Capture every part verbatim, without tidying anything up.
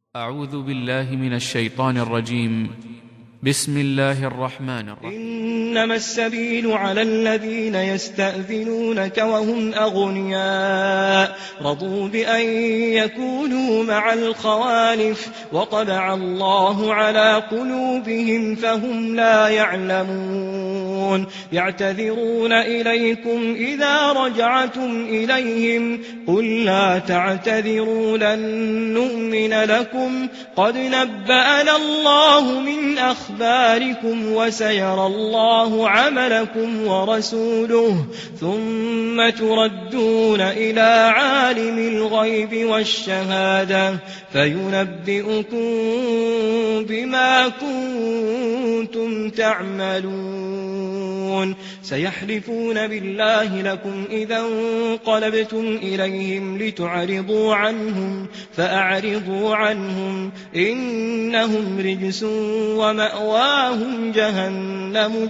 أعوذ بالله من الشيطان الرجيم. بسم الله الرحمن الرحيم. إنما السبيل على الذين يستأذنونك وهم أغنياء رضوا بأن يكونوا مع الخوالف وطبع الله على قلوبهم فهم لا يعلمون. يعتذرون إليكم إذا رجعتم إليهم قل لا تعتذروا لن نؤمن لكم قد نبأنا الله من أخباركم وسيرى الله عملكم ورسوله ثم تردون إلى عالم الغيب والشهادة فينبئكم بما كنتم تعملون. سيحلفون بالله لكم إذا انقلبتم إليهم لتعرضوا عنهم فأعرضوا عنهم إنهم رجس ومأواهم جهنم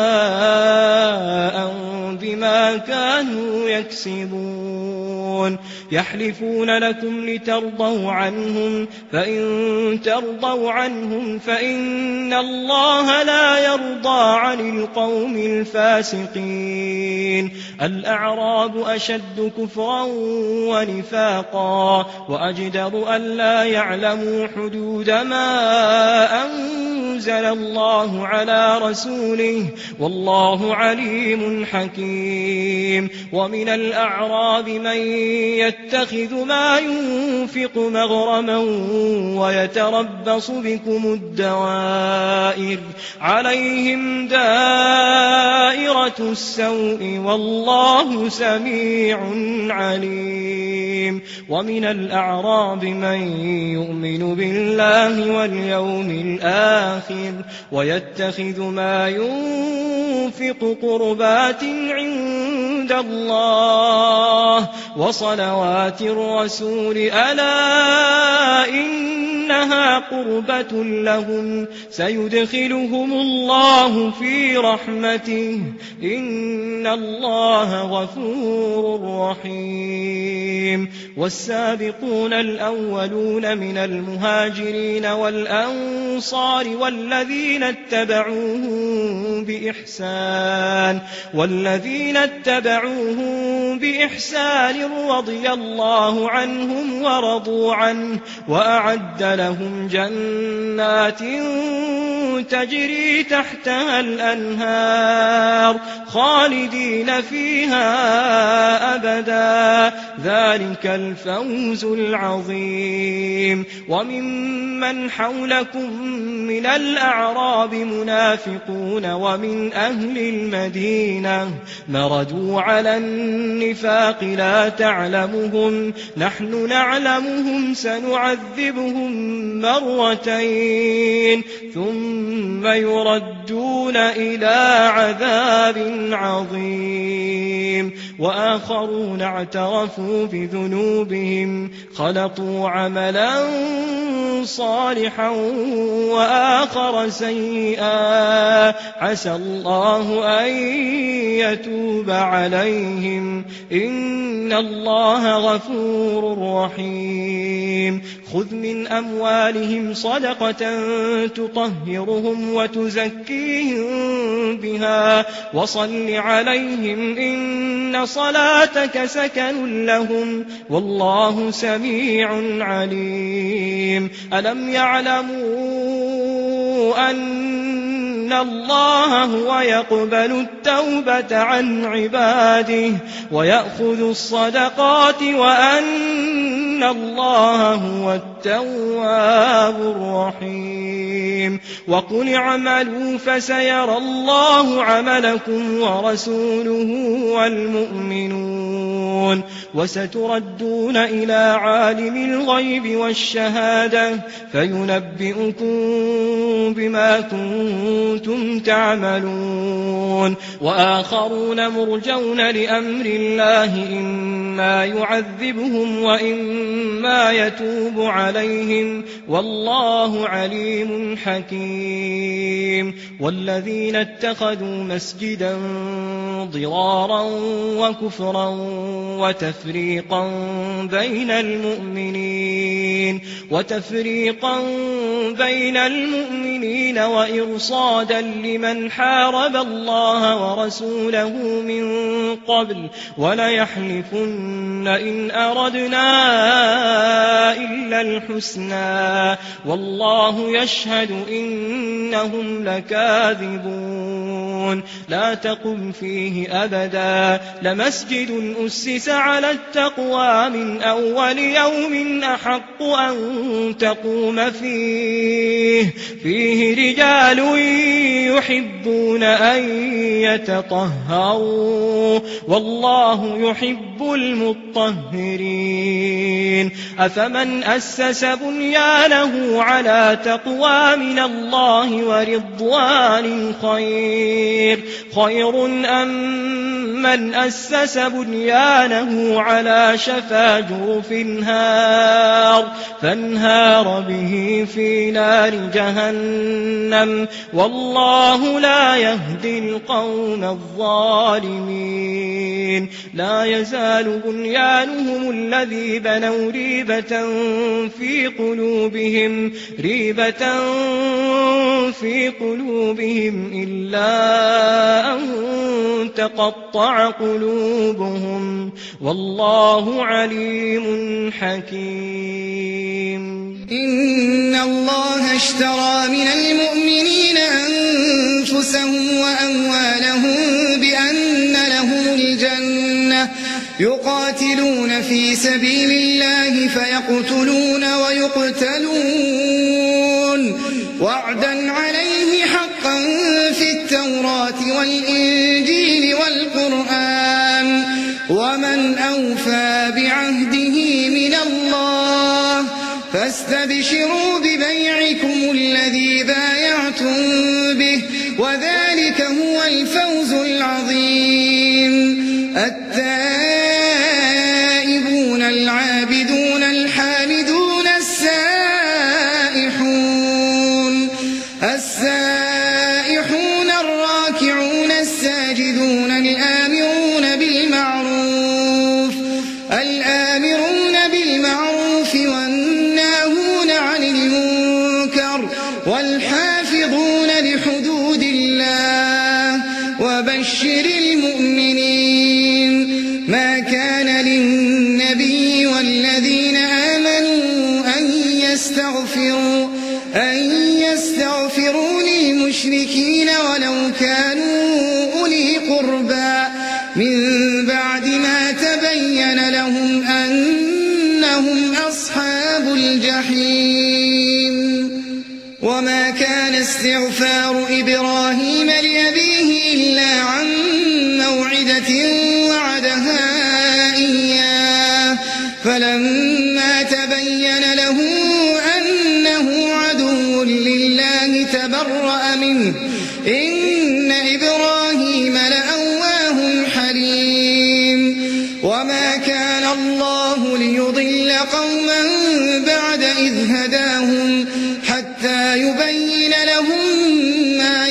جزاء بما كانوا يكسبون. يحلفون لكم لترضوا عنهم فإن ترضوا عنهم فإن الله لا يرضى عن القوم الفاسقين. الأعراب أشد كفرا ونفاقا وأجدر ألا يعلموا حدود ما أنزل الله على رسوله والله عليم حكيم. ومن الأعراب من يتخذ ما ينفق مغرما ويتربص بكم الدوائر عليهم دائرة السوء والله سميع عليم. ومن الأعراب من يؤمن بالله واليوم الآخر ويتخذ ما ينفق قربات عند الله وصلوات الرسول ألا إنها قربة لهم سيدخلهم الله في رحمته إن الله غفور رحيم. والسابقون الأولون من المهاجرين والأنصار والذين اتبعوهم بإحسان والذين اتبعوهم بإحسان رضي الله عنهم ورضوا عنه وأعد لهم جنات تجري تحتها الأنهار خالدين فيها أبدا ذلك الفوز العظيم. وممن حولكم من الأعراب منافقون ومن أهل المدينة مردوا على النفاق لا تعلمهم نحن نعلمهم سنعذبهم مرتين ثم يردون إلى عذاب عظيم. وآخرون اعترفوا بذنوبهم خلطوا عملا صالحا وآخر سيئا عسى الله أن يتوب عليهم إن الله غفور رحيم. خذ من أموالهم صدقة تطهرهم وتزكيهم بها وصل عليهم إن صلاتك سكن لهم والله سميع عليم. ألم يعلموا أن الله هو يقبل التوبة عن عباده ويأخذ الصدقات وأن الله هو التواب الرحيم. وقل اعملوا فسيرى الله عملكم ورسوله والمؤمنون وستردون إلى عالم الغيب والشهادة فينبئكم بما كنتم تعملون. وآخرون مرجون لأمر الله إما يعذبهم وإما يتوب عليهم والله عليم حكيم. والذين اتخذوا مسجدا ضرارا وكفرا وتفريقا بين المؤمنين وتفريقا بين المؤمنين وإرصادا لمن حارب الله ورسوله من قبل وليحلفن إن أردنا إلا الحسنى والله يشهد إنهم لكاذبون لا تقم فيه أبدا لمسجد أسس على التقوى من أول يوم أحق أن تقوم فيه فيه رجال يحبون أن يتطهروا والله يحب المطهرين أفمن أسس بنيانه على تقوى من الله ورضوان خير خير أم من أسس بنيانه على شفا جرف هار فانهار به في نار جهنم والله لا يهدي القوم الظالمين لا يزال بنيانهم الذي بنوا ريبة في قلوبهم ريبة في قلوبهم إلا أن تقطع قلوبهم والله عليم حكيم إن الله اشترى من المؤمنين أنفسهم وأموالهم بأن لهم الجنة يقاتلون في سبيل الله فيقتلون ويقتلون وعدا عليه حقا في التوراة والإنجيل والقرآن ومن أوفى بعهده من الله فاستبشروا ببيعكم الذي بايعتم به وذلك هو الفوز العظيم التائبون العابدون الحامدون السائحون السائحون الراكعون الساجدون الآمرون بالمعروف الآمرون بالمعروف والناهون عن المنكر والحافظون لحدود الله وبشر المؤمنين ما كان للنبي والذين آمنوا أن يستغفروا أن يستغفروا للمشركين ولو كانوا أولي قربى من بعد ما تبين لهم أنهم أصحاب الجحيم وما كان استغفار إبراهيم لأبيه إلا عن موعدة وعدها إياه فلما تبين له أنه عدو لله تبرأ منه إن إبراهيم لأواه حليم وما كان الله ليضل قوما بعد إذ هداهم حتى يبين لهم ما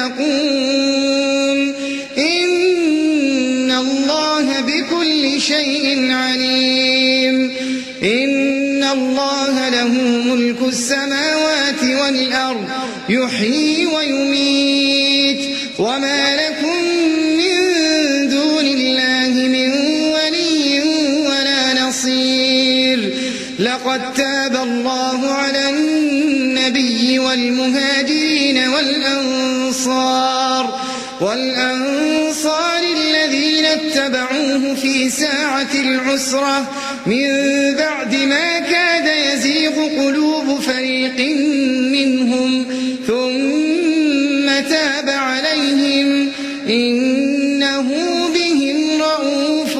يتقون إن الله بكل شيء عليم إن الله له ملك السماوات والأرض يحيي ويميت وما لكم من دون الله من ولي ولا نصير لقد تاب الله على النبي والمهاجرين والأنصار والأنصار الذين اتبعوه في ساعة العسرة من بعد ما كاد يزيغ قلوب فريق منهم ثم تاب عليهم إنه بهم رؤوف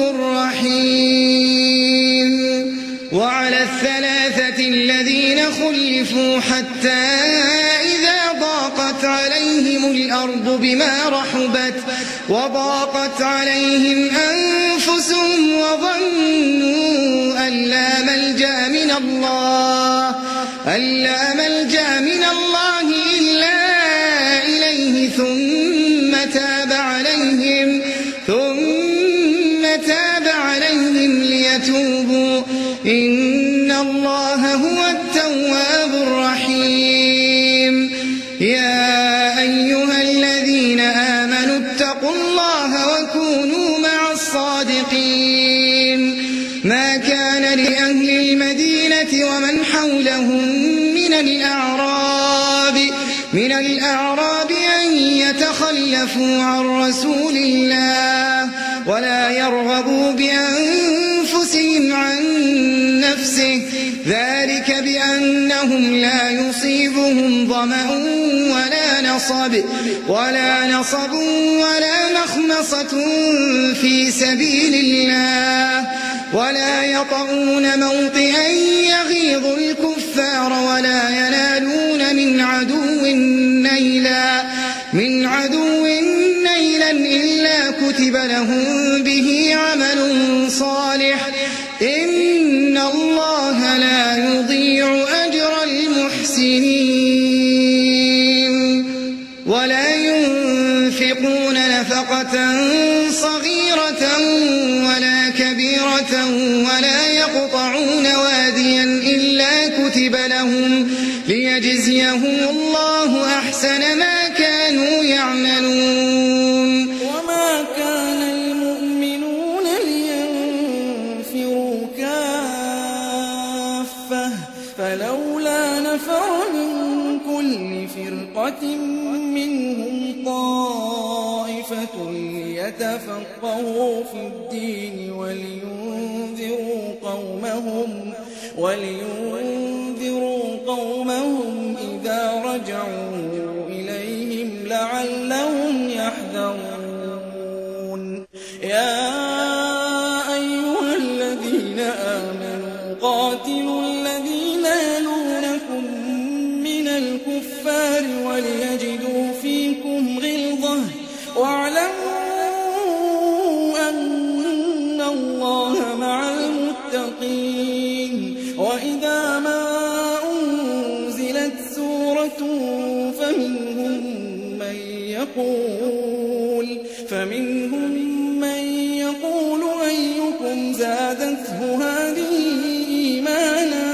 رحيم وعلى الثلاثة الذين خلفوا حتى إذا ضاقت عليهم الأرض بما رحبت وضاقت عليهم أنفسهم وظنوا أن لا ملجأ من الله أن لا ملجأ من الله إلا إليه ثم تاب عليهم يا أيها الذين آمنوا اتقوا الله وكونوا مع الصادقين ما كان لأهل المدينة ومن حولهم من الأعراب من الأعراب أن يتخلفوا عن رسول الله ولا يرغبوا بأنفسهم عن نفسه ذلك بأنهم لا يصيبهم ظمأ ولا نصب ولا نصب ولا مخمصة في سبيل الله ولا يطؤون موطئا يغيظ الكفار ولا ينالون من عدو نيلا من عدو نيلا إلا كتب لهم به عمل صالح إن الله لا يضيع أجر المحسنين ولا ينفقون نفقة صغيرة ولا كبيرة ولا يقطعون واديا إلا كتب لهم ليجزيهم الله أحسن ما كانوا يعملون. وما كان المؤمنون لينفروا كافة فلولا نفر من كل فرقة منهم طائفة ليتفقهوا في الدين ولينذروا قومهم ولينذروا قومهم إذا رجعوا إليهم لعلهم يحذرون. يا أيها الذين آمنوا قاتلوا الذين يلونكم من الكفار وليجدوا فيكم غلظة واعلموا أن الله مع المتقين. وإذا ما أنزلت سورة فمنهم من يقول فمنهم من يقول أيكم زادته هذه إيمانا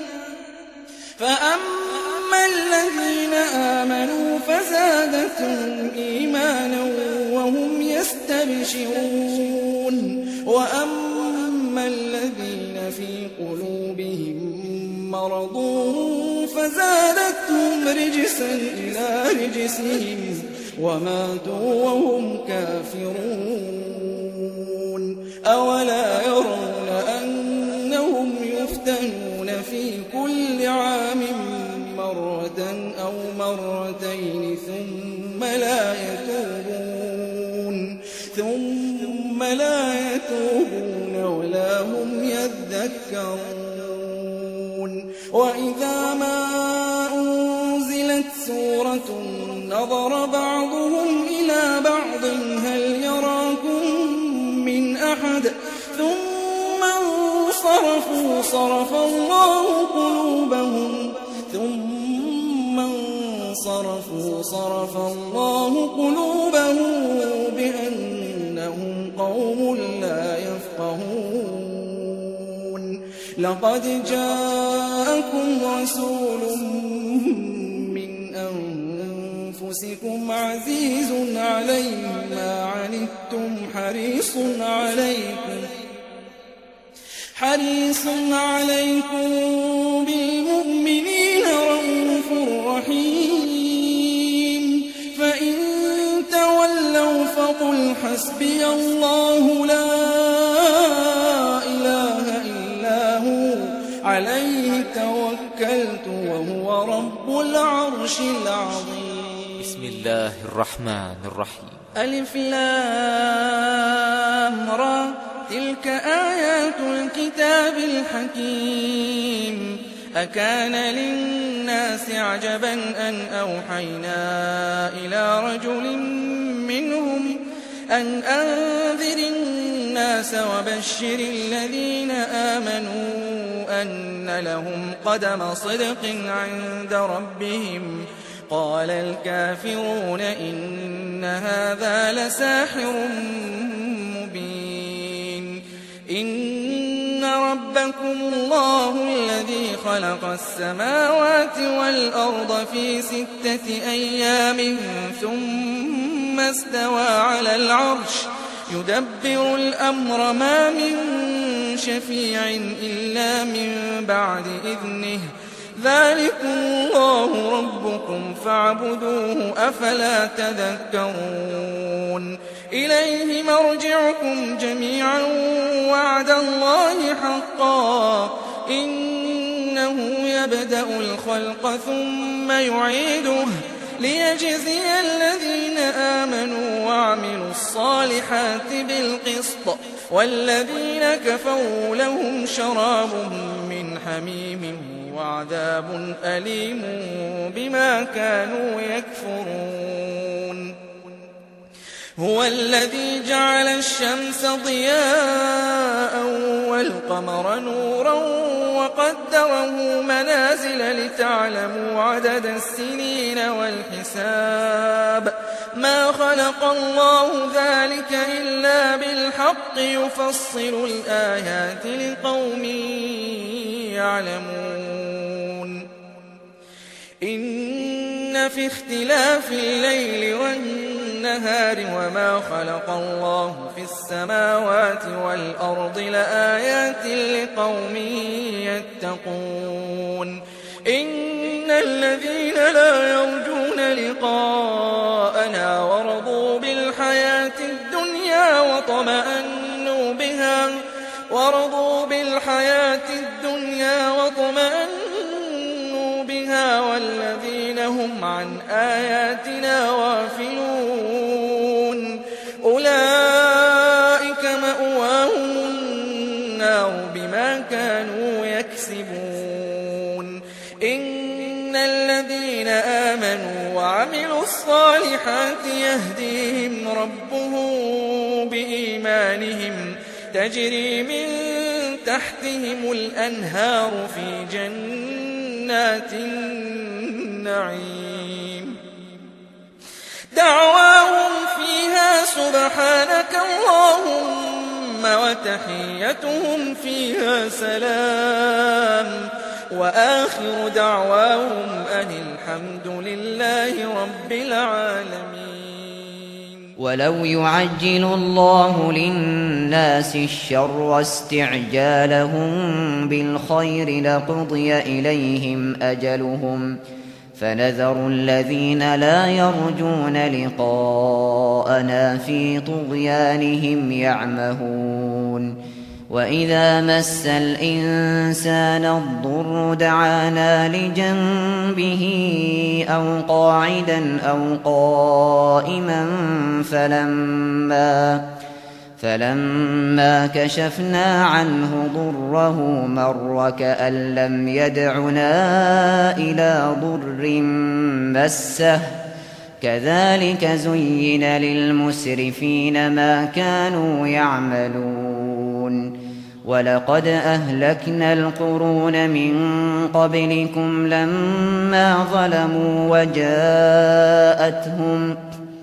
فأما الذين آمنوا فزادتهم إيمانا وهم يستبشرون وأما الذين في قلوبهم مرض فزادتهم رجسا إلى رجسهم وماتوا وهم كافرون. أولا يرون أنهم يفتنون في كل عام مرة أو مرتين ثم لا يتوبون ثم لا يتوبون ولا هم يذكرون. وإذا ما أنزلت سورة نظر بعضهم إلى بعض هل يراكم من أحد ثم انصرفوا صرف الله قلوبهم ثم انصرفوا صرف الله قلوبهم بأنهم قوم لا يفقهون. لقد جاءكم رسول من أنفسكم عزيز عليه ما عنتم حريص عليكم حريص عليكم بالمؤمنين رؤوف رحيم. فإن تولوا فقل حسبي الله لا إله إلا هو عليه توكلت وهو رب العرش العظيم. بسم الله الرحمن الرحيم. ألف لام را تلك آيات الكتاب الحكيم. أكان للناس عجبا أن أوحينا إلى رجل منهم أن أنذر الناس وبشر الذين آمنوا أن لهم قدم صدق عند ربهم. قال الكافرون إن هذا لساحر مبين. إن ربهم ربكم الله الذي خلق السماوات والأرض في ستة أيام ثم استوى على العرش يدبر الأمر ما من شفيع إلا من بعد إذنه ذلكم الله ربكم فاعبدوه أفلا تذكرون إليه مرجعكم جميعا وعد الله حقا إنه يبدأ الخلق ثم يعيده ليجزي الذين آمنوا وعملوا الصالحات بالقسط والذين كفروا لهم شراب من حميم وعذاب أليم بما كانوا يكفرون هو الذي جعل الشمس ضياء والقمر نورا وقدره منازل لتعلموا عدد السنين والحساب ما خلق الله ذلك إلا بالحق يفصل الآيات لقوم يعلمون إن في اختلاف الليل والنهار وما خلق الله في السماوات والأرض لآيات لقوم يتقون إن الذين لا يرجون لقاءنا ورضوا بالحياة الدنيا وطمأنوا بها ورضوا بالحياة الدنيا وطمأنوا بها والذين هم عن آياتنا غافلون أولئك مأواهم النار بما كانوا يكسبون إن الذين آمنوا وعملوا الصالحات يهديهم ربهم بإيمانهم تجري من تحتهم الأنهار في جنات النعيم دعواهم فيها سبحانك اللهم وتحيتهم فيها سلام وآخر دعواهم أن الحمد لله رب العالمين ولو يعجل الله للناس الشر استعجالهم بالخير لقضي إليهم أجلهم فنذر الذين لا يرجون لقاءنا في طغيانهم يعمهون وإذا مس الإنسان الضر دعانا لجنبه أو قاعدا أو قائما فلما فلما كشفنا عنه ضره مر كأن لم يدعنا إلى ضر مسه كذلك زين للمسرفين ما كانوا يعملون ولقد أهلكنا القرون من قبلكم لما ظلموا وجاءتهم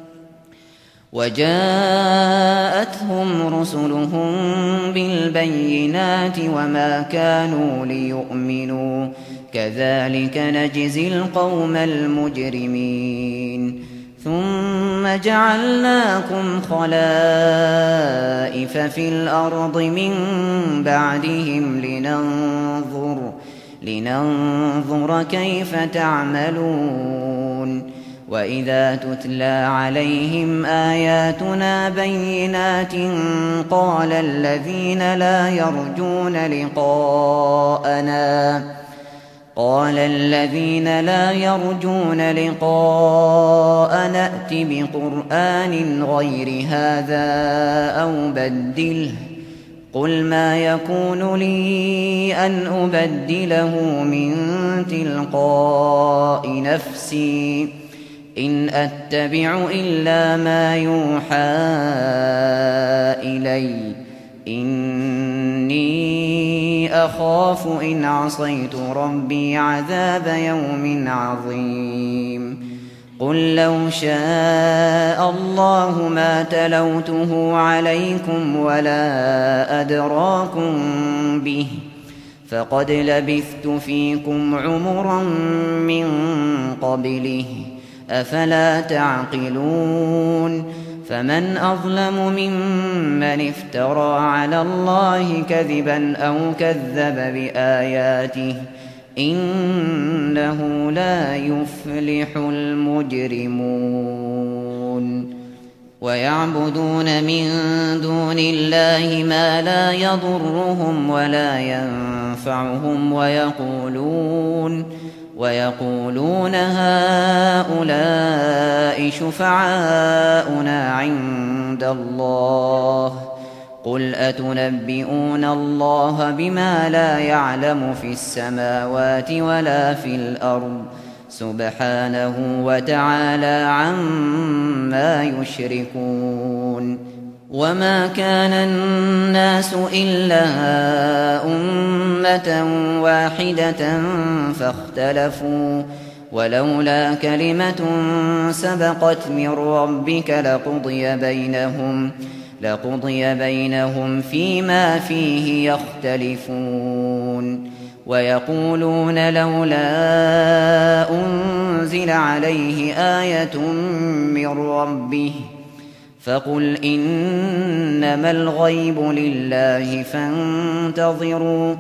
وجاءتهم رسلهم بالبينات وما كانوا ليؤمنوا كذلك نجزي القوم المجرمين ثم جعلناكم خلائف في الأرض من بعدهم لننظر لننظر كيف تعملون وإذا تتلى عليهم آياتنا بينات قال الذين لا يرجون لقاءنا قال الذين لا يرجون لقاءنا ائت بقرآن غير هذا أو بدله قل ما يكون لي أن أبدله من تلقاء نفسي إن أتبع إلا ما يوحى إلي إني أخاف إن عصيت ربي عذاب يوم عظيم قل لو شاء الله ما تلوته عليكم ولا أدراكم به فقد لبثت فيكم عمرا من قبله أفلا تعقلون فمن أظلم ممن افترى على الله كذبا أو كذب بآياته إنه لا يفلح المجرمون ويعبدون من دون الله ما لا يضرهم ولا ينفعهم ويقولون ويقولون هؤلاء شفعاؤنا عند الله قل أتنبئون الله بما لا يعلم في السماوات ولا في الأرض سبحانه وتعالى عما يشركون وما كان الناس إلا أمة واحدة فاختلفوا ولولا كلمة سبقت من ربك لقضي بينهم لقضي بينهم فيما فيه يختلفون ويقولون لولا أنزل عليه آية من ربه فقل إنما الغيب لله فانتظروا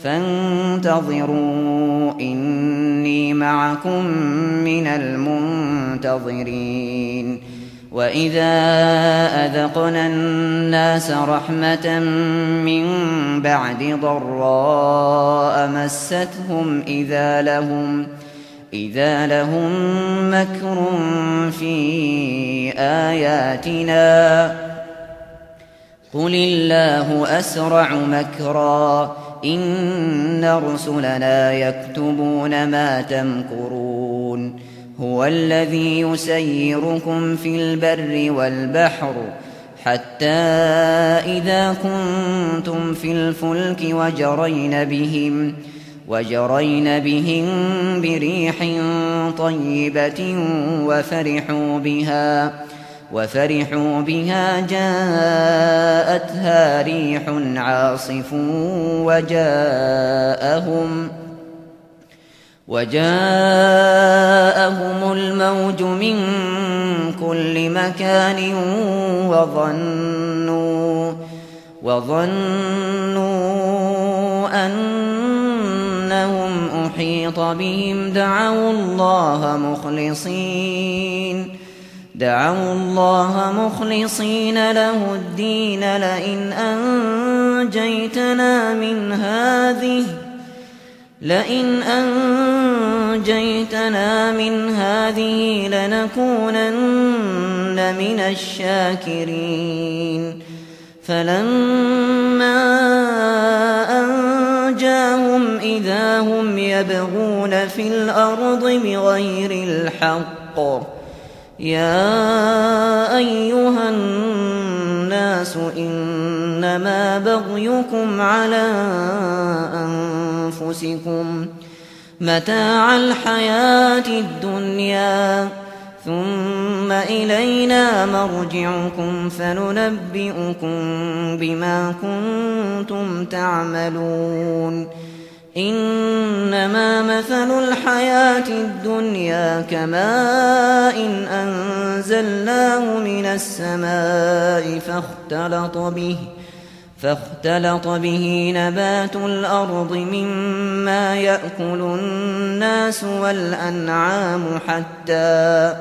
فانتظروا إني معكم من المنتظرين وإذا أذقنا الناس رحمة من بعد ضراء مستهم إذا لهم إذا لهم مكر في آياتنا قل الله أسرع مكرا إن رسلنا يكتبون ما تمكرون هو الذي يسيركم في البر والبحر حتى إذا كنتم في الفلك وجرين بهم وجرين بهم بريح طيبة وفرحوا بها وفرحوا بها جاءتها ريح عاصف وجاءهم وجاءهم الموج من كل مكان وظنوا وظنوا أنهم أحيط بهم دعوا الله مخلصين دعوا الله مخلصين له الدين لئن أنجيتنا من هذه لئن أنجيتنا من هذه لنكونن من الشاكرين فلما أنجاهم إذا هم يبغون في الأرض بغير الحق يا أيها الناس إنما بغيكم على أنفسكم متاع الحياة الدنيا ثم إلينا مرجعكم فننبئكم بما كنتم تعملون إنما مثل الحياة الدنيا كماء أنزلناه من السماء فاختلط به فاختلط به نبات الأرض مما يأكل الناس والأنعام حتى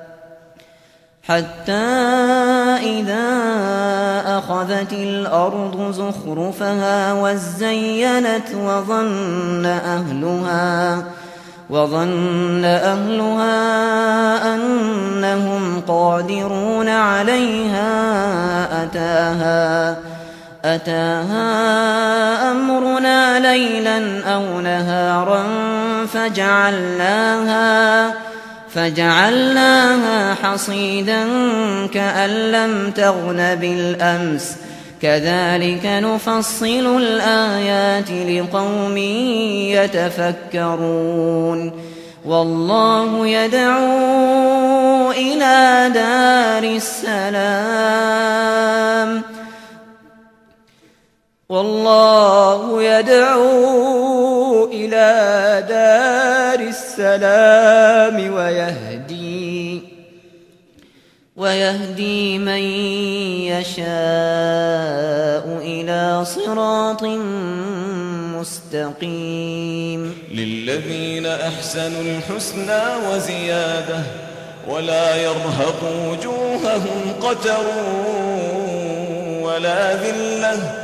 حتى إذا أخذت الأرض زخرفها وزينت وظن أهلها وظن أهلها أنهم قادرون عليها أتاها أتاها أمرنا ليلا أو نهارا فجعلناها فجعلناها حصيدا كأن لم تغن بالأمس كذلك نفصل الآيات لقوم يتفكرون والله يدعو إلى دار السلام والله يدعو السلام ويهدي ويهدي من يشاء إلى صراط مستقيم. للذين أحسنوا الحسنى وزيادة ولا يرهق وجوههم قتر ولا ذلة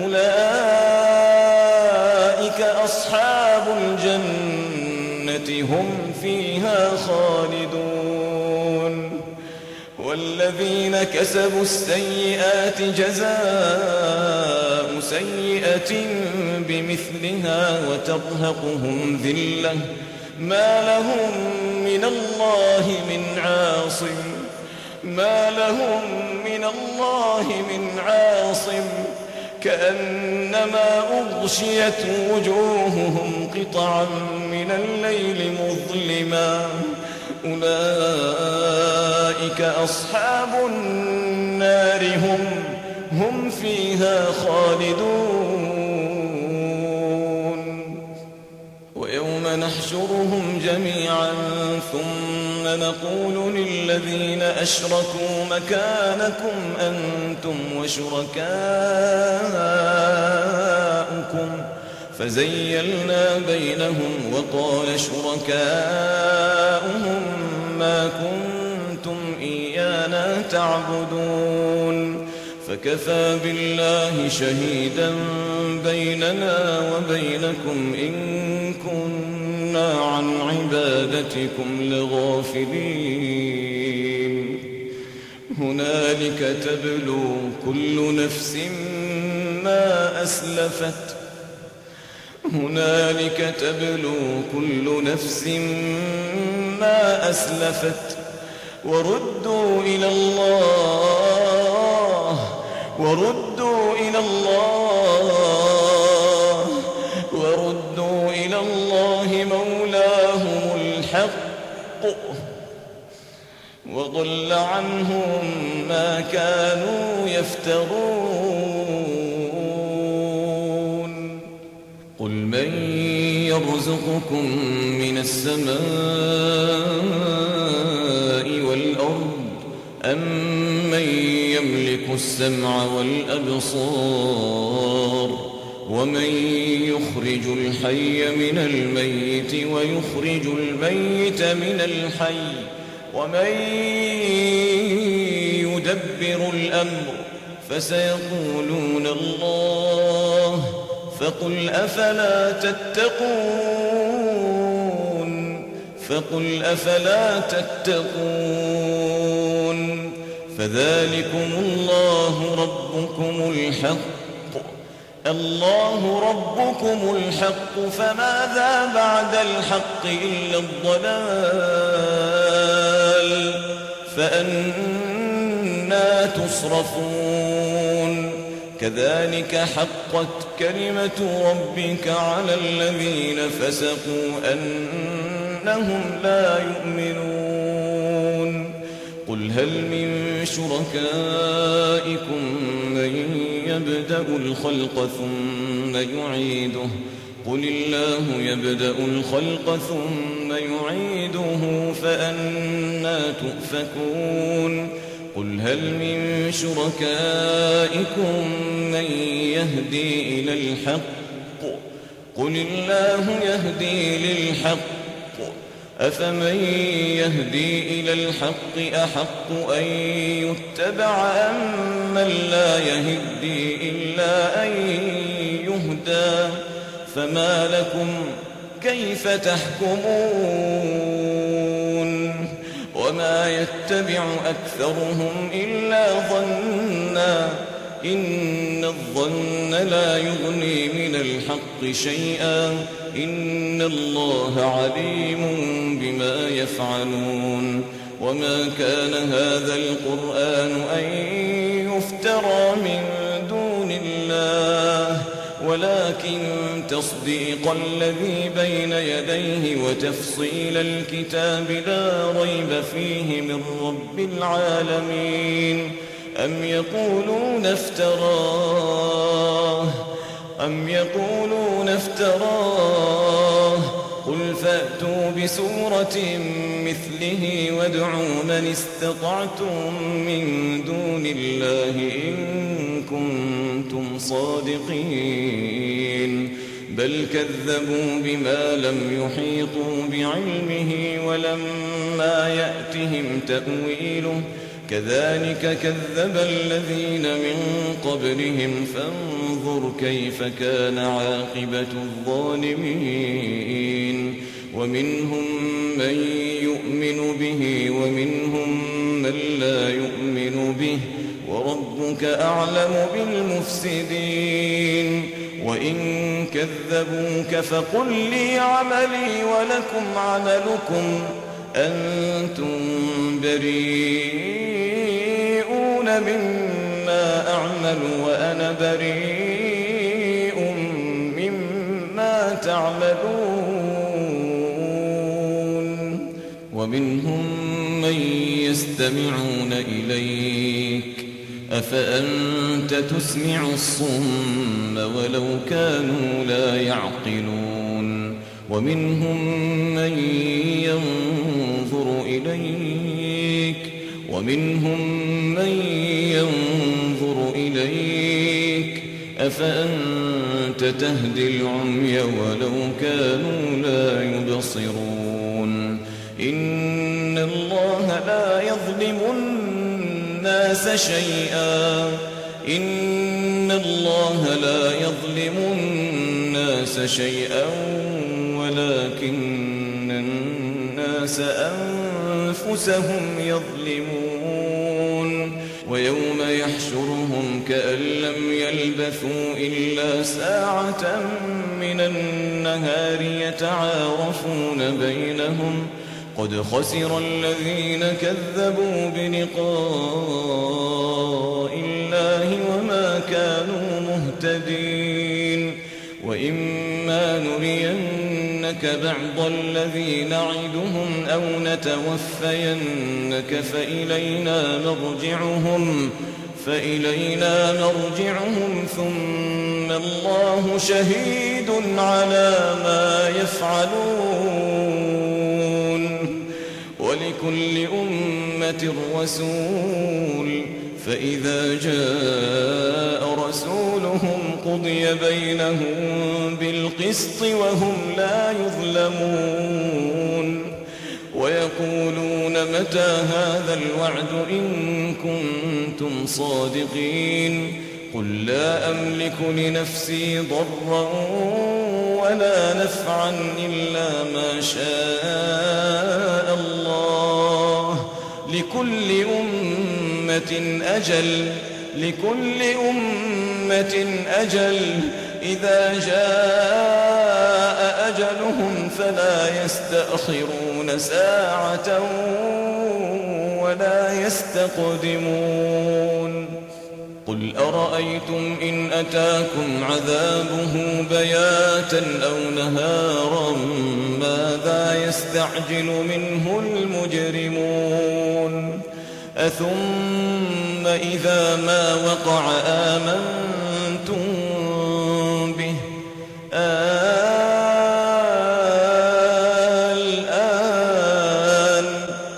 أولئك أصحاب الجنة هم فيها خالدون. والذين كسبوا السيئات جزاء سيئة بمثلها وترهقهم ذلة ما لهم من الله من عاصم ما لهم من الله من عاصم كأنما أغشيت وجوههم قطعا من الليل مظلما أولئك أصحاب النار هم هم فيها خالدون. ويوم نحشرهم جميعا ثم نقول للذين أشركوا مكانكم أنتم وشركاؤكم فزيلنا بينهم وقال شركاؤهم ما كنتم إيانا تعبدون فكفى بالله شهيدا بيننا وبينكم إن كنا عن عبادتكم لغافلين. هنالك تبلو كل نفس ما أسلفت هنالك تبلو كل نفس ما أسلفت وردوا إلى الله وردوا إلى الله وردوا إلى الله مولاهم الحق وضل عنهم ما كانوا يفترون. قل من يرزقكم من السماء والأرض أم من يملك السمع والأبصار ومن يخرج الحي من الميت ويخرج الميت من الحي ومن يدبر الأمر فسيقولون الله فقل أفلا تتقون فقل أفلا تتقون فذلكم الله ربكم الحق الله ربكم الحق فماذا بعد الحق إلا الضلال فأنى تصرفون. كذلك حقت كلمة ربك على الذين فسقوا أنهم لا يؤمنون. قل هل من شركائكم من يبدأ الخلق ثم يعيده قل الله يبدأ الخلق ثم يعيده فأنى تؤفكون. قل هل من شركائكم من يهدي إلى الحق قل الله يهدي للحق أفمن يهدي إلى الحق أحق أن يتبع أم من لا يهدي إلا أن يهدى فما لكم كيف تحكمون. وما يتبع أكثرهم إلا ظنا إن الظن لا يغني من الحق شيئا إن الله عليم بما يفعلون. وما كان هذا القرآن أن يفترى من دون الله ولكن تصديق الذي بين يديه وتفصيل الكتاب لا ريب فيه من رب العالمين. أم يقولون افتراه أم يقولون افتراه قل فأتوا بسورة مثله وادعوا من استطعتم من دون الله إن كنتم صادقين بل كذبوا بما لم يحيطوا بعلمه ولما يأتهم تأويله كذلك كذب الذين من قبلهم فانظر كيف كان عاقبة الظالمين ومنهم من يؤمن به ومنهم من لا يؤمن به وربك أعلم بالمفسدين وإن كذبوك فقل لي عملي ولكم عملكم أنتم بريئون مما أعمل وأنا بريء مما تعملون ومنهم من يستمعون إليك أفأنت تسمع الصم ولو كانوا لا يعقلون ومنهم من ينظر إليك ومنهم من ينظر إليك أفأنت تهدي العمي ولو كانوا لا يبصرون إن الله لا يظلم الناس شيئا إن الله لا يظلم الناس شيئا ولكن الناس أنفسهم يظلمون ويوم يحشرهم كأن لم يلبثوا إلا ساعة من النهار يتعارفون بينهم قد خسر الذين كذبوا بلقاء الله وما كانوا مهتدين وإما نرينك بعض الذي نعدهم أو نتوفينك فإلينا مرجعهم فإلينا مرجعهم ثم الله شهيد على ما يفعلون ولكل أمة رسول فإذا جاء رسولهم قضي بينهم بالقسط وهم لا يظلمون ويقولون متى هذا الوعد إن كنتم صادقين قل لا أملك لنفسي ضرا ولا نفعا إلا ما شاء الله لكل أمة أجل لكل أمة أجل إذا جاء أجلهم فلا يستأخرون ساعة ولا يستقدمون قل أرأيتم إن أتاكم عذابه بياتا أو نهارا ماذا يستعجل منه المجرمون أثم إذا ما وقع آمنتم به الآن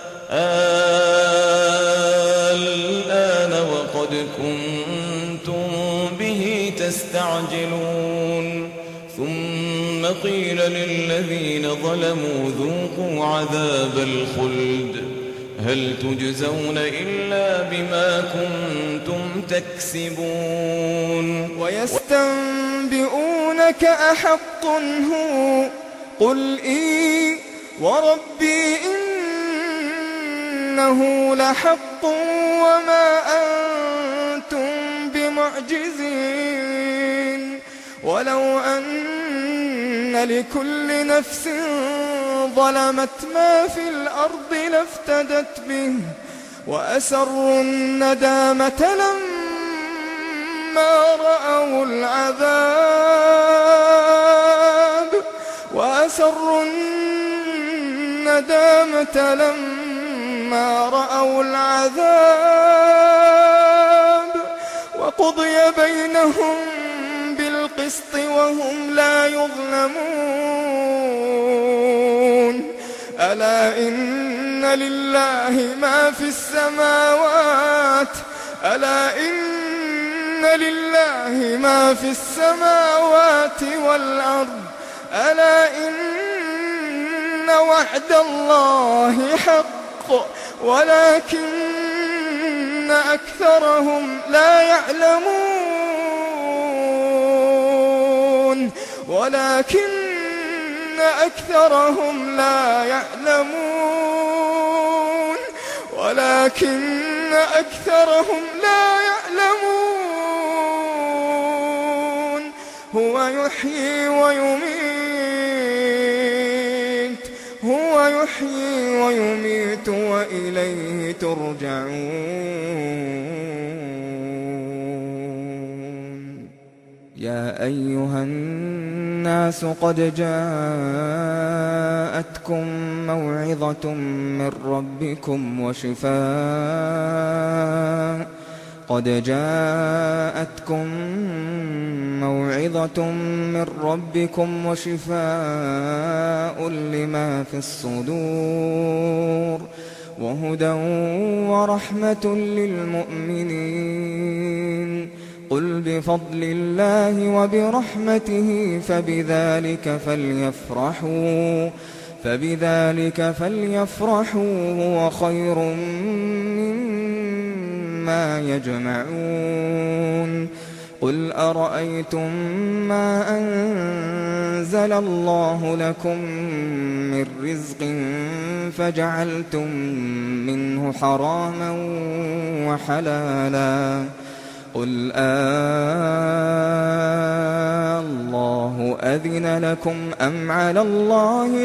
الآن وقد كنتم به تستعجلون ثم قيل للذين ظلموا ذوقوا عذاب الخلد هل تجزون إلا بما كنتم تكسبون ويستنبئونك أحق هو قل إي وربي إنه لحق وما أنتم بمعجزين ولو أن لكل نفس ظلمت ما في الأرض لافتدت به وأسروا الندامة لما رأوا العذاب وأسروا الندامة لما رأوا العذاب وقضي بينهم بالقسط وهم لا يظلمون ألا إن لله ما في السماوات ألا إن لله ما في السماوات والأرض ألا إن وعد الله حق ولكن أكثرهم لا يعلمون ولكن أكثرهم لا يعلمون ولكن أكثرهم لا يعلمون هو يحيي ويميت هو يحيي ويميت وإليه ترجعون يا أيها الناس قد جاءتكم موعظة من ربكم وشفاء قد جاءتكم موعظة من ربكم وشفاء لما في الصدور وهدى ورحمة للمؤمنين قل بفضل الله وبرحمته فبذلك فليفرحوا فبذلك فليفرحوا هو خير مما يجمعون قل أرأيتم ما أنزل الله لكم من رزق فجعلتم منه حراما وحلالا قل آه الله أذن لكم أم على الله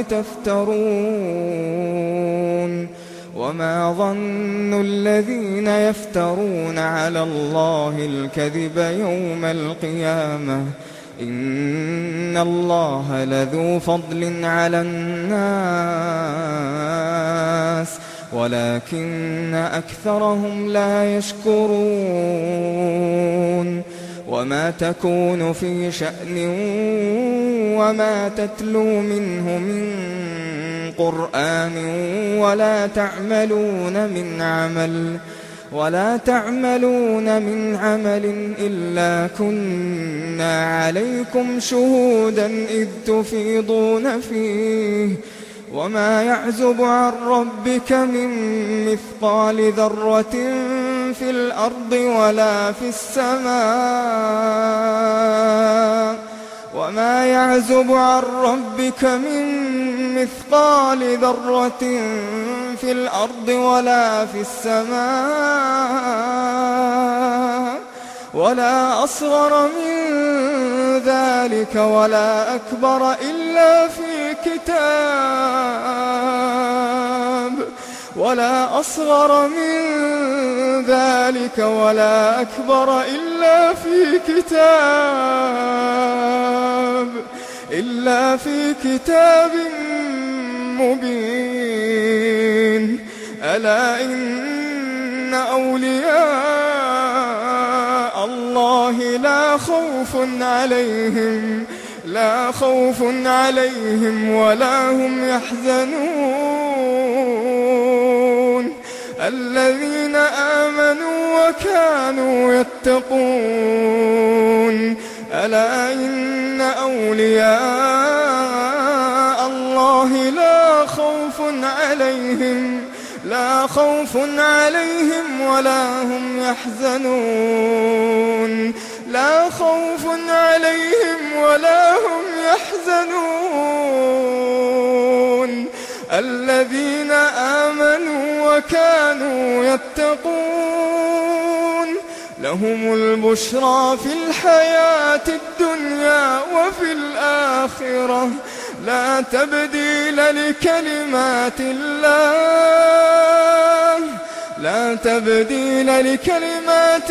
تفترون وما ظن الذين يفترون على الله الكذب يوم القيامة إن الله لذو فضل على الناس ولكن أكثرهم لا يشكرون وما تكون في شأن وما تتلو منه من قرآن ولا تعملون من عمل ولا تعملون من عمل إلا كنا عليكم شهودا إذ تفيضون فيه وما يعزب عن ربك من مثقال ذرة في الأرض ولا في السماء وما يعزب عن ربك من مثقال ذرة في الأرض ولا في السماء ولا أصغر من ذلك ولا أكبر إلا في كتاب ولا أصغر من ذلك ولا أكبر إلا في كتاب إلا في كتاب مبين ألا إن أولياء الله لا خوف عليهم لا خوف عليهم ولا هم يحزنون الذين آمنوا وكانوا يتقون ألا إن أولياء الله لا خوف عليهم لا خوف عليهم ولا هم يحزنون لا خوف عليهم ولا هم يحزنون الذين آمنوا وكانوا يتقون لهم البشرى في الحياة الدنيا وفي الآخرة لا تبديل لكلمات الله لا تبديل لكلمات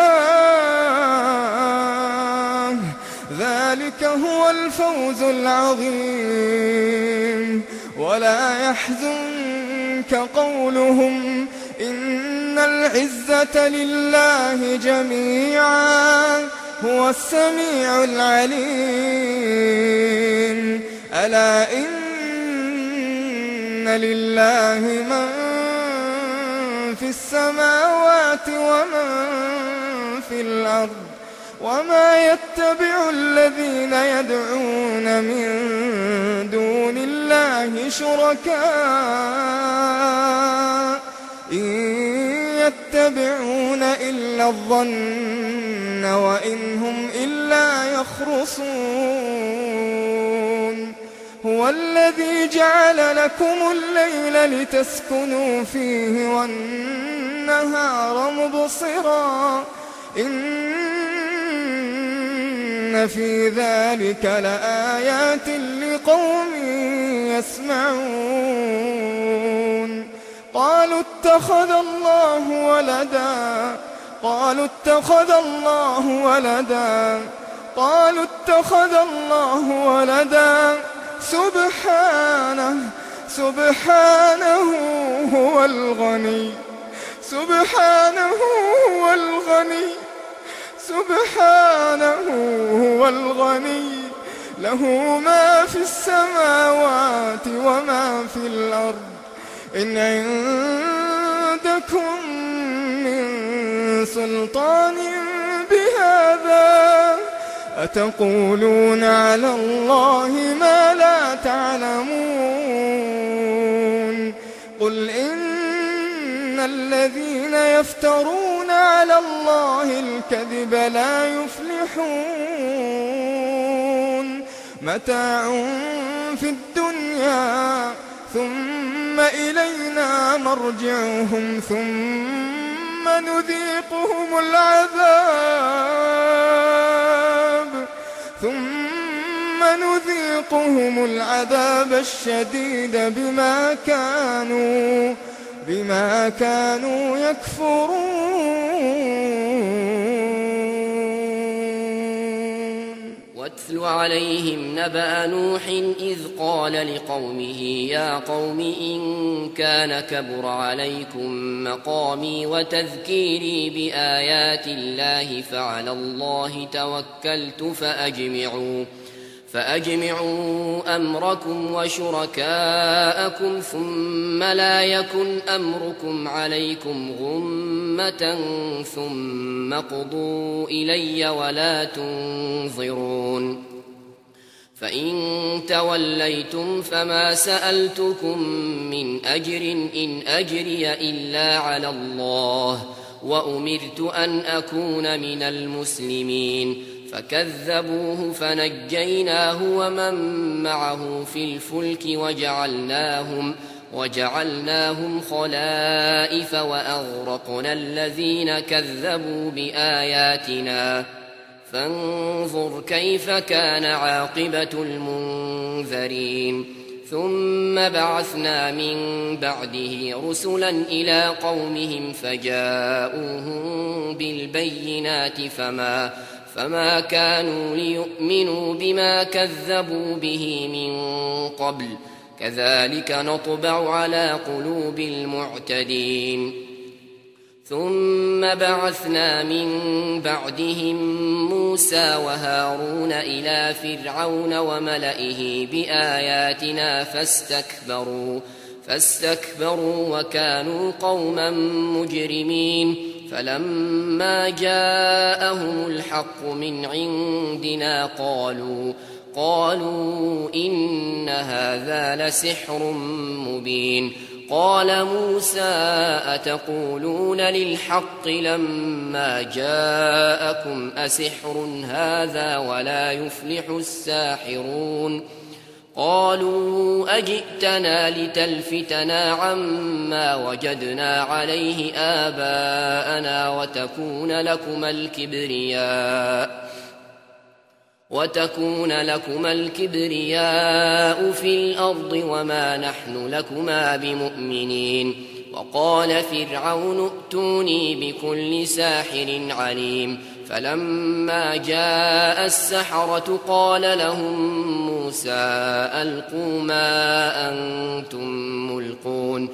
الله ذلك هو الفوز العظيم ولا يحزنك قولهم إن العزة لله جميعا هو السميع العليم ألا إن لله من في السماوات ومن في الأرض وما يتبع الذين يدعون من دون الله شركاء إن يتبعون إلا الظن وإن هم إلا يخرصون هو الذي جعل لكم الليل لتسكنوا فيه والنهار مبصرا إن في ذلك لآيات لقوم يسمعون قالوا اتخذ الله ولدا قالوا اتخذ الله ولدا قالوا اتخذ الله ولدا سبحانه سبحانه هو الغني سبحانه هو الغني سبحانه هو الغني له ما في السماوات وما في الأرض إن عندكم من سلطان بهذا أتقولون على الله ما لا تعلمون قل إن الذين يفترون على الله الكذب لا يفلحون متاع في الدنيا ثم إلينا مرجعهم ثم نذيقهم العذاب ثم نذيقهم العذاب الشديد بما كانوا بما كانوا يكفرون واتل عليهم نبأ نوح إذ قال لقومه يا قوم إن كان كبر عليكم مقامي وتذكيري بآيات الله فعلى الله توكلت فأجمعوا فأجمعوا أمركم وشركاءكم ثم لا يكن أمركم عليكم غمة ثم قضوا إلي ولا تنظرون فإن توليتم فما سألتكم من أجر إن أجري إلا على الله وأمرت أن أكون من المسلمين فكذبوه فنجيناه ومن معه في الفلك وجعلناهم وجعلناهم خلائف وأغرقنا الذين كذبوا بآياتنا فانظر كيف كان عاقبة المنذرين ثم بعثنا من بعده رسلا إلى قومهم فجاءوهم بالبينات فما فما كانوا ليؤمنوا بما كذبوا به من قبل كذلك نطبع على قلوب المعتدين ثم بعثنا من بعدهم موسى وهارون إلى فرعون وملئه بآياتنا فاستكبروا فاستكبروا وكانوا قوما مجرمين فلما جاءهم الحق من عندنا قالوا قالوا إن هذا لسحر مبين قال موسى أتقولون للحق لما جاءكم أسحر هذا ولا يفلح الساحرون قالوا أجئتنا لتلفتنا عما وجدنا عليه آباءنا وتكون لكما الكبرياء وتكون لكما الكبرياء في الأرض وما نحن لكما بمؤمنين وقال فرعون ائتوني بكل ساحر عليم فلما جاء السحرة قال لهم موسى ألقوا ما أنتم ملقون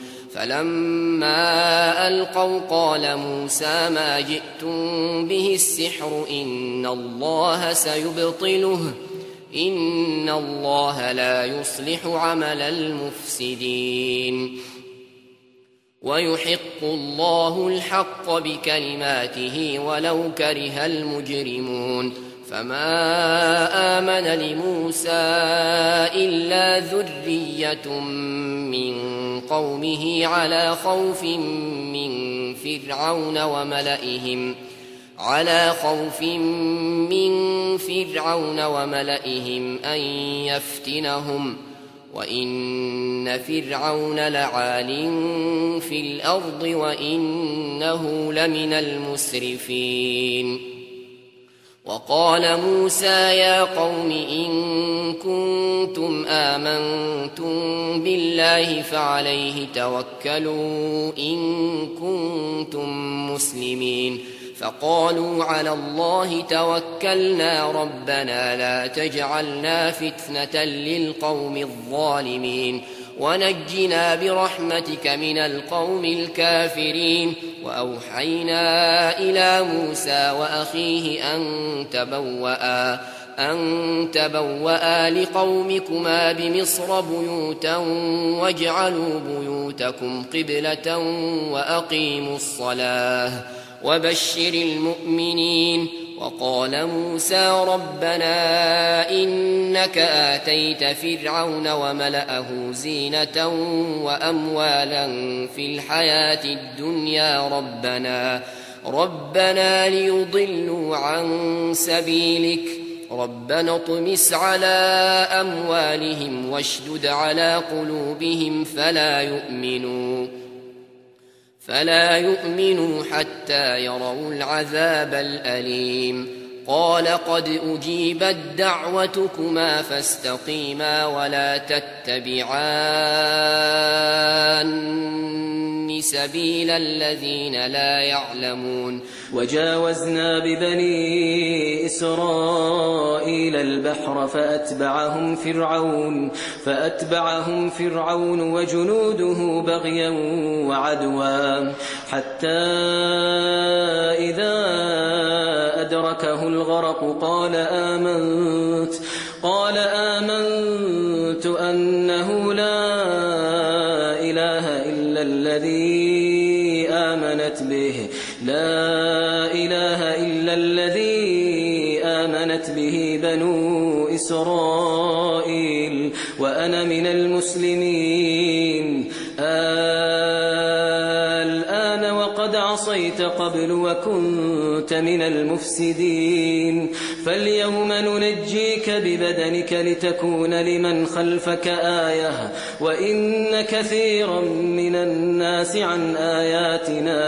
فلما ألقوا قال موسى ما جئتم به السحر إن الله سيبطله إن الله لا يصلح عمل المفسدين ويحق الله الحق بكلماته ولو كره المجرمون فما آمن لموسى إلا ذرية من قومه على خوف من فرعون وملئهم على خوف من فرعون وملئهم أن يفتنهم وإن فرعون لعال في الأرض وإنه لمن المسرفين وقال موسى يا قوم إن كنتم آمنتم بالله فعليه توكلوا إن كنتم مسلمين فقالوا على الله توكلنا ربنا لا تجعلنا فتنة للقوم الظالمين ونجنا برحمتك من القوم الكافرين وأوحينا إلى موسى وأخيه أن تبوأ أن تبوأ لقومكما بمصر بيوتا واجعلوا بيوتكم قبلة وأقيموا الصلاة وبشر المؤمنين وقال موسى ربنا إنك آتيت فرعون وملأه زينة وأموالا في الحياة الدنيا ربنا ربنا ليضلوا عن سبيلك ربنا اطمس على أموالهم واشدد على قلوبهم فلا يؤمنوا فلا يؤمنوا حتى يروا العذاب الأليم قال قد أجيبت دعوتكما فاستقيما ولا تتبعان سبيل الذين لا يعلمون وجاوزنا ببني إسرائيل البحر فأتبعهم فرعون فأتبعهم فرعون وجنوده بغيا وعدوا حتى إذا أدركه الغرق قال آمنت قال آمنت أنه لا إله إلا الذي آمنت به لا إله إلا الذي آمنت به بنو إسرائيل وأنا من المسلمين الآن وقد عصيت قبل وكنت من المفسدين فاليوم ننجيك ببدنك لتكون لمن خلفك آية وإن كثيرا من الناس عن آياتنا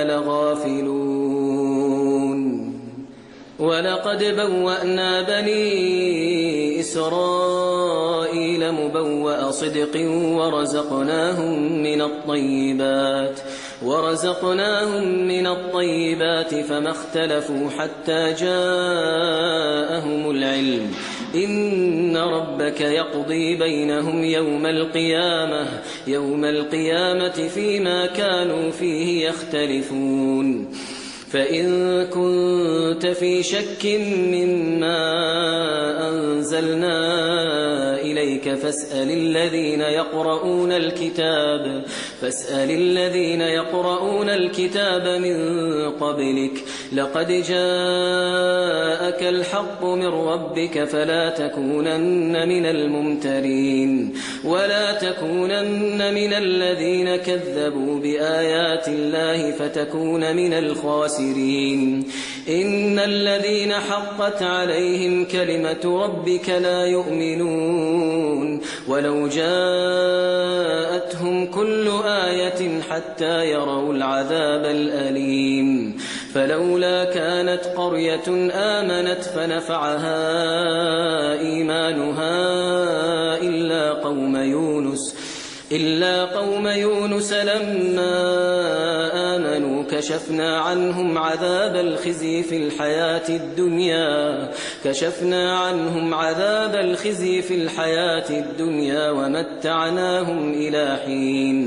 لغافلون ولقد بوأنا بني إسرائيل مبوأ صدق ورزقناهم من الطيبات ورزقناهم من الطيبات فما اختلفوا حتى جاءهم العلم إن ربك يقضي بينهم يوم القيامة يوم القيامة فيما كانوا فيه يختلفون فإن كنت في شك مما أنزلنا إليك فاسأل الذين يقرؤون الكتاب فاسأل الذين يقرؤون الكتاب من قبلك لقد جاءك الحق من ربك فلا تكونن من الممترين ولا تكونن من الذين كذبوا بآيات الله فتكون من الخاسرين إن الذين حقت عليهم كلمة ربك لا يؤمنون ولو جاءتهم كل آية حتى يروا العذاب الأليم فلولا كانت قرية آمنت فنفعها إيمانها إلا قوم يونس إلا قوم يونس لما آمنوا كشفنا عنهم عذاب الخزي في الحياة الدنيا كشفنا عنهم عذاب الخزي في الحياة الدنيا ومتعناهم إلى حين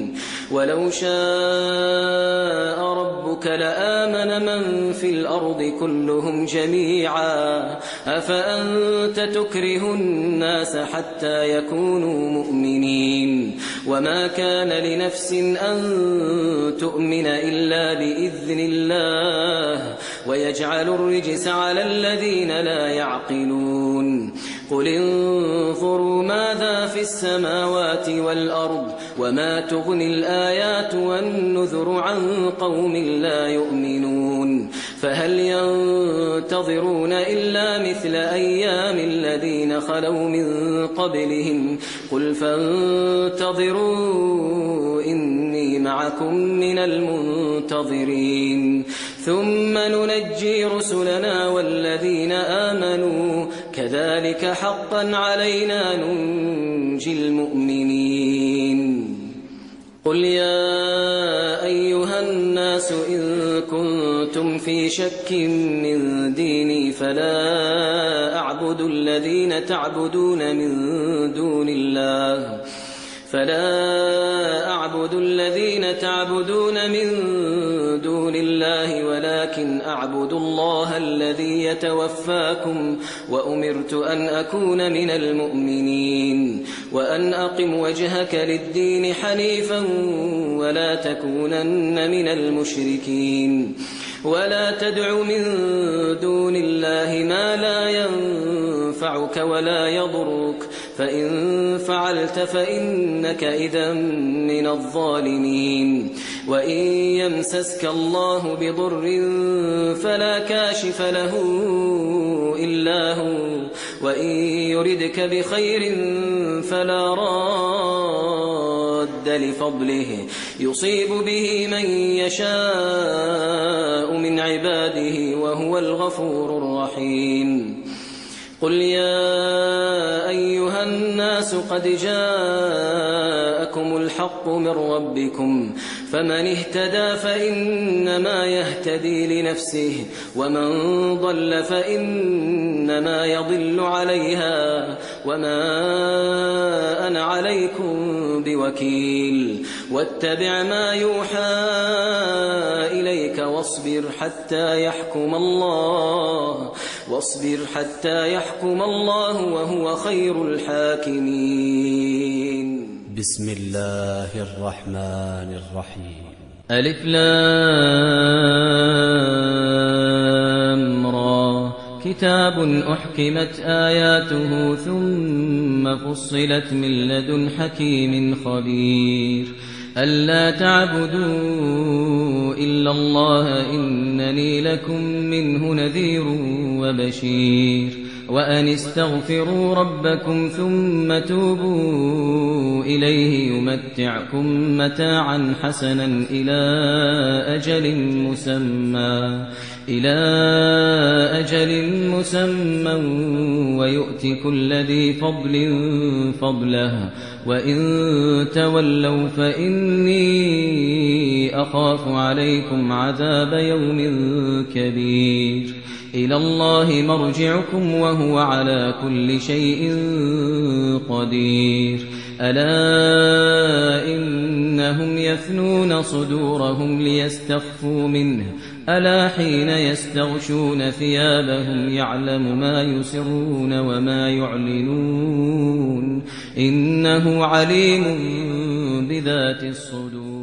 ولو شاء ربك لآمن من في الأرض كلهم جميعا أفأنت تكره الناس حتى يكونوا مؤمنين وما كان لنفس أن تؤمن إلا بإذن الله ويجعل الرجس على الذين لا يعقلون قل انظروا ماذا في السماوات والأرض وما تغني الآيات والنذر عن قوم لا يؤمنون فهل ينتظرون إلا مثل أيام الذين خلوا من قبلهم قل فانتظروا إني معكم من المنتظرين ثم ننجي رسلنا والذين آمنوا كذلك حقا علينا ننجي المؤمنين قل يا أيها الناس إن كنتم في شك من ديني فلا أعبد الذين تعبدون من دون الله فلا أعبد الذين تعبدون من دون الله ولكن أعبد الله الذي يتوفاكم وأمرت أن أكون من المؤمنين وأن أقم وجهك للدين حنيفا ولا تكونن من المشركين ولا تدع من دون الله ما لا ينفعك ولا يضرك فإن فعلت فإنك إذا من الظالمين وإن يمسسك الله بضر فلا كاشف له إلا هو وإن يردك بخير فلا راد لفضله يصيب به من يشاء من عباده وهو الغفور الرحيم قل يا أيها الناس قد جاءكم الحق من ربكم فمن اهتدى فإنما يهتدي لنفسه ومن ضل فإنما يضل عليها وما أنا عليكم بوكيل واتبع ما يوحى إليك واصبر حتى يحكم الله واصبر حتى يحكم الله وهو خير الحاكمين بسم الله الرحمن الرحيم ألف لام را كتاب أحكمت آياته ثم فصلت من لدن حكيم خبير ألا تعبدوا إلا الله إنني لكم منه نذير وبشير وأن استغفروا ربكم ثم توبوا إليه يمتعكم متاعا حسنا إلى أجل مسمى إلى أجل مسمى ويؤتي كل ذي فضل فضله وإن تولوا فإني أخاف عليكم عذاب يوم كبير إلى الله مرجعكم وهو على كل شيء قدير ألا إنهم يثنون صدورهم ليستخفوا منه ألا حين يستغشون ثيابهم يعلم ما يسرون وما يعلنون إنه عليم بذات الصدور